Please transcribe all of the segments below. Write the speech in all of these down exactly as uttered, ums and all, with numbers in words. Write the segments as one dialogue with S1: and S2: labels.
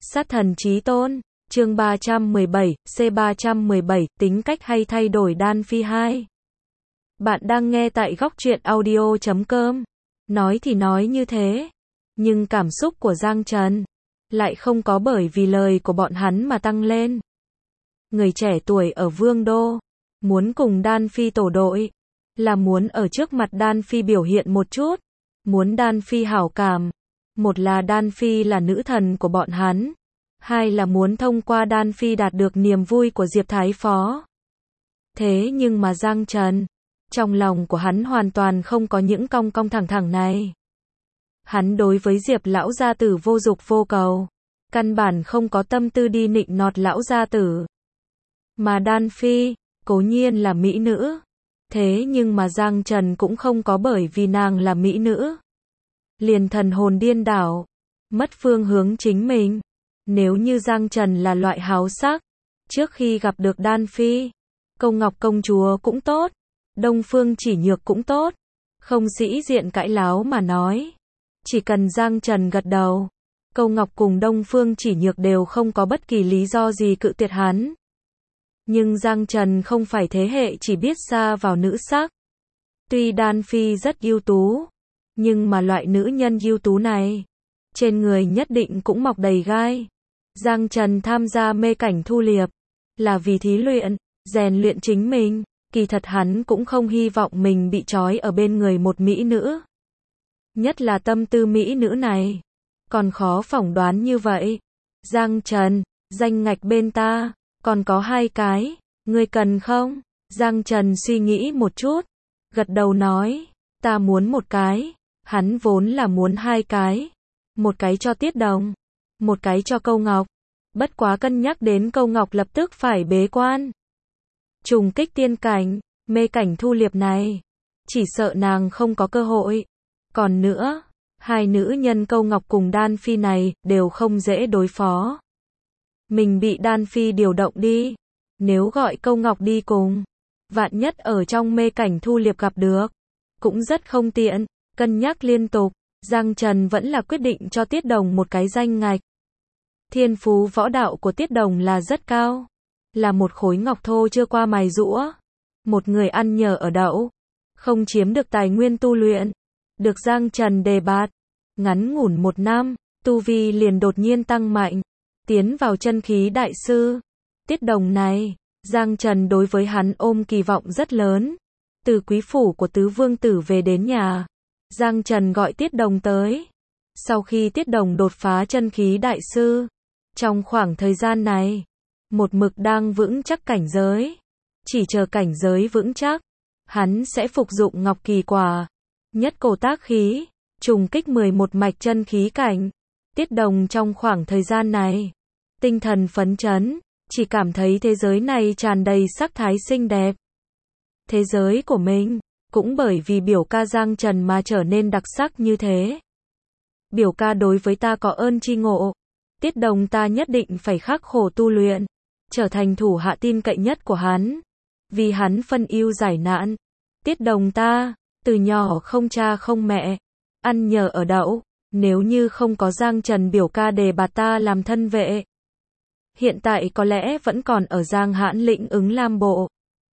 S1: Sát thần chí tôn, chương ba trăm mười bảy, C ba trăm mười bảy, tính cách hay thay đổi Đan Phi hai. Bạn đang nghe tại góc truyện audio chấm com. Nói thì nói như thế, nhưng cảm xúc của Giang Trần lại không có bởi vì lời của bọn hắn mà tăng lên. Người trẻ tuổi ở Vương Đô, muốn cùng Đan Phi tổ đội, là muốn ở trước mặt Đan Phi biểu hiện một chút, muốn Đan Phi hảo cảm. Một là Đan Phi là nữ thần của bọn hắn, hai là muốn thông qua Đan Phi đạt được niềm vui của Diệp Thái Phó. Thế nhưng mà Giang Trần, trong lòng của hắn hoàn toàn không có những cong cong thẳng thẳng này. Hắn đối với Diệp lão gia tử vô dục vô cầu, căn bản không có tâm tư đi nịnh nọt lão gia tử. Mà Đan Phi, cố nhiên là mỹ nữ, thế nhưng mà Giang Trần cũng không có bởi vì nàng là mỹ nữ liền thần hồn điên đảo, mất phương hướng chính mình. Nếu như Giang Trần là loại háo sắc, trước khi gặp được Đan Phi, Câu Ngọc công chúa cũng tốt, Đông Phương Chỉ Nhược cũng tốt, không sĩ diện cãi láo mà nói. Chỉ cần Giang Trần gật đầu, Câu Ngọc cùng Đông Phương Chỉ Nhược đều không có bất kỳ lý do gì cự tuyệt hắn. Nhưng Giang Trần không phải thế hệ chỉ biết sa vào nữ sắc. Tuy Đan Phi rất ưu tú, nhưng mà loại nữ nhân ưu tú này, trên người nhất định cũng mọc đầy gai. Giang Trần tham gia mê cảnh thu liệp, là vì thí luyện, rèn luyện chính mình, kỳ thật hắn cũng không hy vọng mình bị trói ở bên người một mỹ nữ. Nhất là tâm tư mỹ nữ này, còn khó phỏng đoán như vậy. Giang Trần, danh ngạch bên ta, còn có hai cái, ngươi cần không? Giang Trần suy nghĩ một chút, gật đầu nói, ta muốn một cái. Hắn vốn là muốn hai cái, một cái cho Tiết Đồng, một cái cho Câu Ngọc. Bất quá cân nhắc đến Câu Ngọc lập tức phải bế quan, trùng kích tiên cảnh, mê cảnh thu liệp này, chỉ sợ nàng không có cơ hội. Còn nữa, hai nữ nhân Câu Ngọc cùng Đan Phi này đều không dễ đối phó. Mình bị Đan Phi điều động đi, nếu gọi Câu Ngọc đi cùng, vạn nhất ở trong mê cảnh thu liệp gặp được, cũng rất không tiện. Cân nhắc liên tục, Giang Trần vẫn là quyết định cho Tiết Đồng một cái danh ngạch. Thiên phú võ đạo của Tiết Đồng là rất cao, là một khối ngọc thô chưa qua mài giũa, một người ăn nhờ ở đậu, không chiếm được tài nguyên tu luyện, được Giang Trần đề bạt. Ngắn ngủn một năm, tu vi liền đột nhiên tăng mạnh, tiến vào chân khí đại sư. Tiết Đồng này, Giang Trần đối với hắn ôm kỳ vọng rất lớn. Từ quý phủ của tứ vương tử về đến nhà, Giang Trần gọi Tiết Đồng tới. Sau khi Tiết Đồng đột phá chân khí đại sư, trong khoảng thời gian này, một mực đang vững chắc cảnh giới. Chỉ chờ cảnh giới vững chắc, hắn sẽ phục dụng Ngọc Kỳ Quả, nhất cổ tác khí, trùng kích mười một mạch chân khí cảnh. Tiết Đồng trong khoảng thời gian này, tinh thần phấn chấn, chỉ cảm thấy thế giới này tràn đầy sắc thái xinh đẹp. Thế giới của mình cũng bởi vì biểu ca Giang Trần mà trở nên đặc sắc như thế. Biểu ca đối với ta có ơn tri ngộ, Tiết Đồng ta nhất định phải khắc khổ tu luyện, trở thành thủ hạ tin cậy nhất của hắn, vì hắn phân ưu giải nạn. Tiết Đồng ta, từ nhỏ không cha không mẹ, ăn nhờ ở đậu, nếu như không có Giang Trần biểu ca đề bạt ta làm thân vệ, hiện tại có lẽ vẫn còn ở Giang Hãn lĩnh ứng Lam bộ.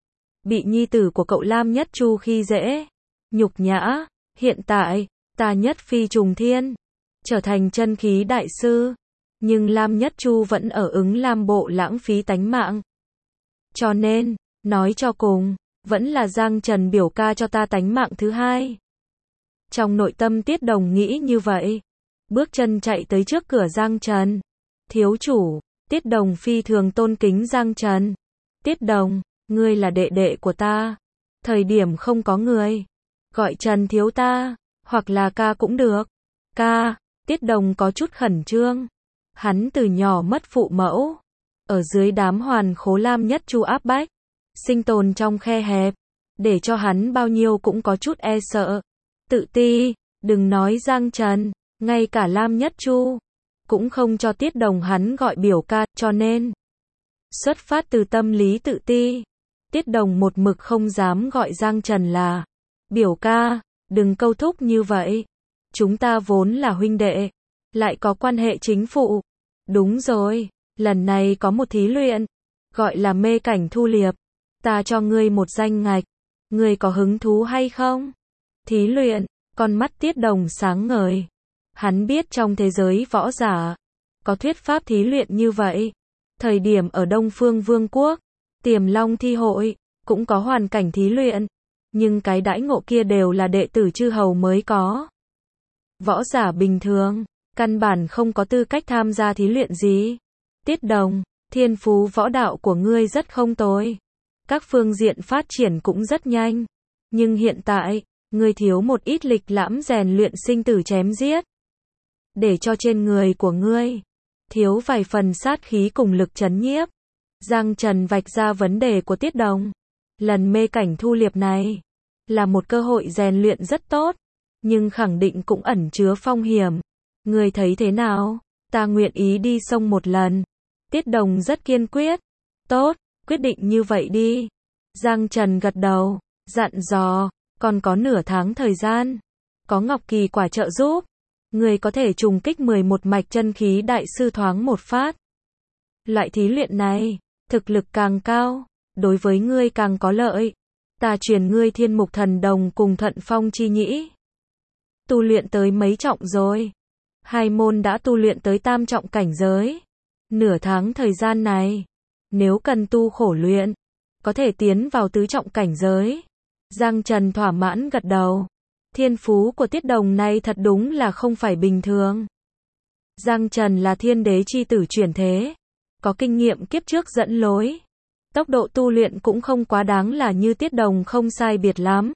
S1: Bị nhi tử của cậu Lam Nhất Chu khi dễ, nhục nhã. Hiện tại, ta nhất phi trùng thiên, trở thành chân khí đại sư, nhưng Lam Nhất Chu vẫn ở ứng Lam bộ lãng phí tánh mạng. Cho nên, nói cho cùng, vẫn là Giang Trần biểu ca cho ta tánh mạng thứ hai. Trong nội tâm Tiết Đồng nghĩ như vậy, bước chân chạy tới trước cửa Giang Trần. Thiếu chủ, Tiết Đồng phi thường tôn kính Giang Trần. Tiết Đồng, ngươi là đệ đệ của ta, thời điểm không có người, gọi Trần thiếu ta, hoặc là ca cũng được. Ca, Tiết Đồng có chút khẩn trương. Hắn từ nhỏ mất phụ mẫu, ở dưới đám hoàn khố Lam Nhất Chu áp bách, sinh tồn trong khe hẹp, để cho hắn bao nhiêu cũng có chút e sợ, tự ti. Đừng nói Giang Trần, ngay cả Lam Nhất Chu cũng không cho Tiết Đồng hắn gọi biểu ca, cho nên xuất phát từ tâm lý tự ti, Tiết Đồng một mực không dám gọi Giang Trần là biểu ca. Đừng câu thúc như vậy, chúng ta vốn là huynh đệ, lại có quan hệ chính phụ, Đúng rồi, lần này có một thí luyện, gọi là mê cảnh thu liệp. Ta cho ngươi một danh ngạch, ngươi có hứng thú hay không? Thí luyện, con mắt Tiết Đồng sáng ngời. Hắn biết trong thế giới võ giả, có thuyết pháp thí luyện như vậy. Thời điểm ở Đông Phương Vương quốc, Tiềm Long thi hội, cũng có hoàn cảnh thí luyện. Nhưng cái đãi ngộ kia đều là đệ tử chư hầu mới có. Võ giả bình thường, căn bản không có tư cách tham gia thí luyện gì. Tiết Đồng, thiên phú võ đạo của ngươi rất không tồi. Các phương diện phát triển cũng rất nhanh. Nhưng hiện tại, ngươi thiếu một ít lịch lãm rèn luyện sinh tử chém giết. Để cho trên người của ngươi, thiếu vài phần sát khí cùng lực chấn nhiếp. Giang Trần vạch ra vấn đề của Tiết Đồng. Lần mê cảnh thu liệp này, là một cơ hội rèn luyện rất tốt. Nhưng khẳng định cũng ẩn chứa phong hiểm. Ngươi thấy thế nào? Ta nguyện ý đi sông một lần. Tiết Đồng rất kiên quyết. Tốt, quyết định như vậy đi. Giang Trần gật đầu, dặn dò, còn có nửa tháng thời gian. Có Ngọc Kỳ quả trợ giúp. Người có thể trùng kích mười một mạch chân khí đại sư thoáng một phát. Loại thí luyện này, thực lực càng cao, đối với ngươi càng có lợi. Ta truyền ngươi Thiên Mục Thần Đồng cùng Thuận Phong Chi Nhĩ. Tu luyện tới mấy trọng rồi? Hai môn đã tu luyện tới tam trọng cảnh giới. Nửa tháng thời gian này, nếu cần tu khổ luyện, có thể tiến vào tứ trọng cảnh giới. Giang Trần thỏa mãn gật đầu. Thiên phú của Tiết Đồng này thật đúng là không phải bình thường. Giang Trần là thiên đế chi tử chuyển thế, có kinh nghiệm kiếp trước dẫn lối. Tốc độ tu luyện cũng không quá đáng là như Tiết Đồng không sai biệt lắm.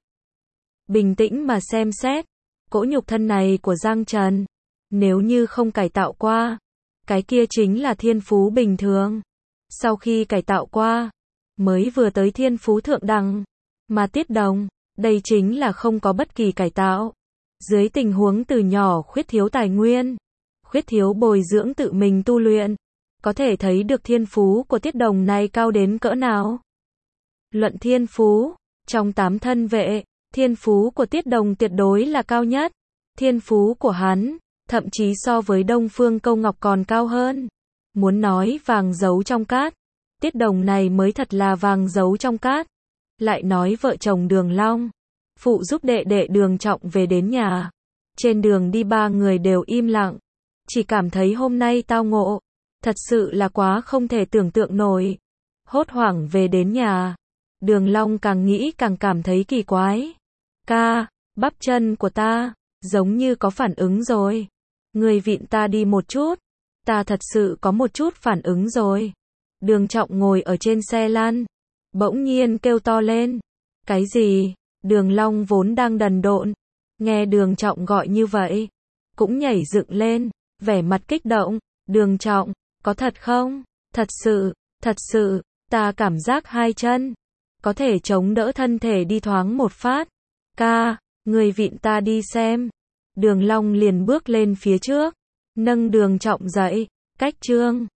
S1: Bình tĩnh mà xem xét, cỗ nhục thân này của Giang Trần, nếu như không cải tạo qua, cái kia chính là thiên phú bình thường. Sau khi cải tạo qua, mới vừa tới thiên phú thượng đẳng. Mà Tiết Đồng, đây chính là không có bất kỳ cải tạo. Dưới tình huống từ nhỏ khuyết thiếu tài nguyên, khuyết thiếu bồi dưỡng tự mình tu luyện, có thể thấy được thiên phú của Tiết Đồng này cao đến cỡ nào. Luận thiên phú, trong tám thân vệ, thiên phú của Tiết Đồng tuyệt đối là cao nhất. Thiên phú của hắn, thậm chí so với Đông Phương Câu Ngọc còn cao hơn. Muốn nói vàng giấu trong cát, Tiết Đồng này mới thật là vàng giấu trong cát. Lại nói vợ chồng Đường Long, phụ giúp đệ đệ Đường Trọng về đến nhà. Trên đường đi ba người đều im lặng, chỉ cảm thấy hôm nay tao ngộ, thật sự là quá không thể tưởng tượng nổi. Hốt hoảng về đến nhà, Đường Long càng nghĩ càng cảm thấy kỳ quái. Ca, bắp chân của ta, giống như có phản ứng rồi. Người vịn ta đi một chút, ta thật sự có một chút phản ứng rồi. Đường Trọng ngồi ở trên xe lăn, bỗng nhiên kêu to lên. Cái gì? Đường Long vốn đang đần độn, nghe Đường Trọng gọi như vậy, cũng nhảy dựng lên, vẻ mặt kích động. Đường Trọng, có thật không? Thật sự, thật sự, ta cảm giác hai chân có thể chống đỡ thân thể đi thoáng một phát. Ca, người vịn ta đi xem. Đường Long liền bước lên phía trước, nâng Đường Trọng dậy. Cách chương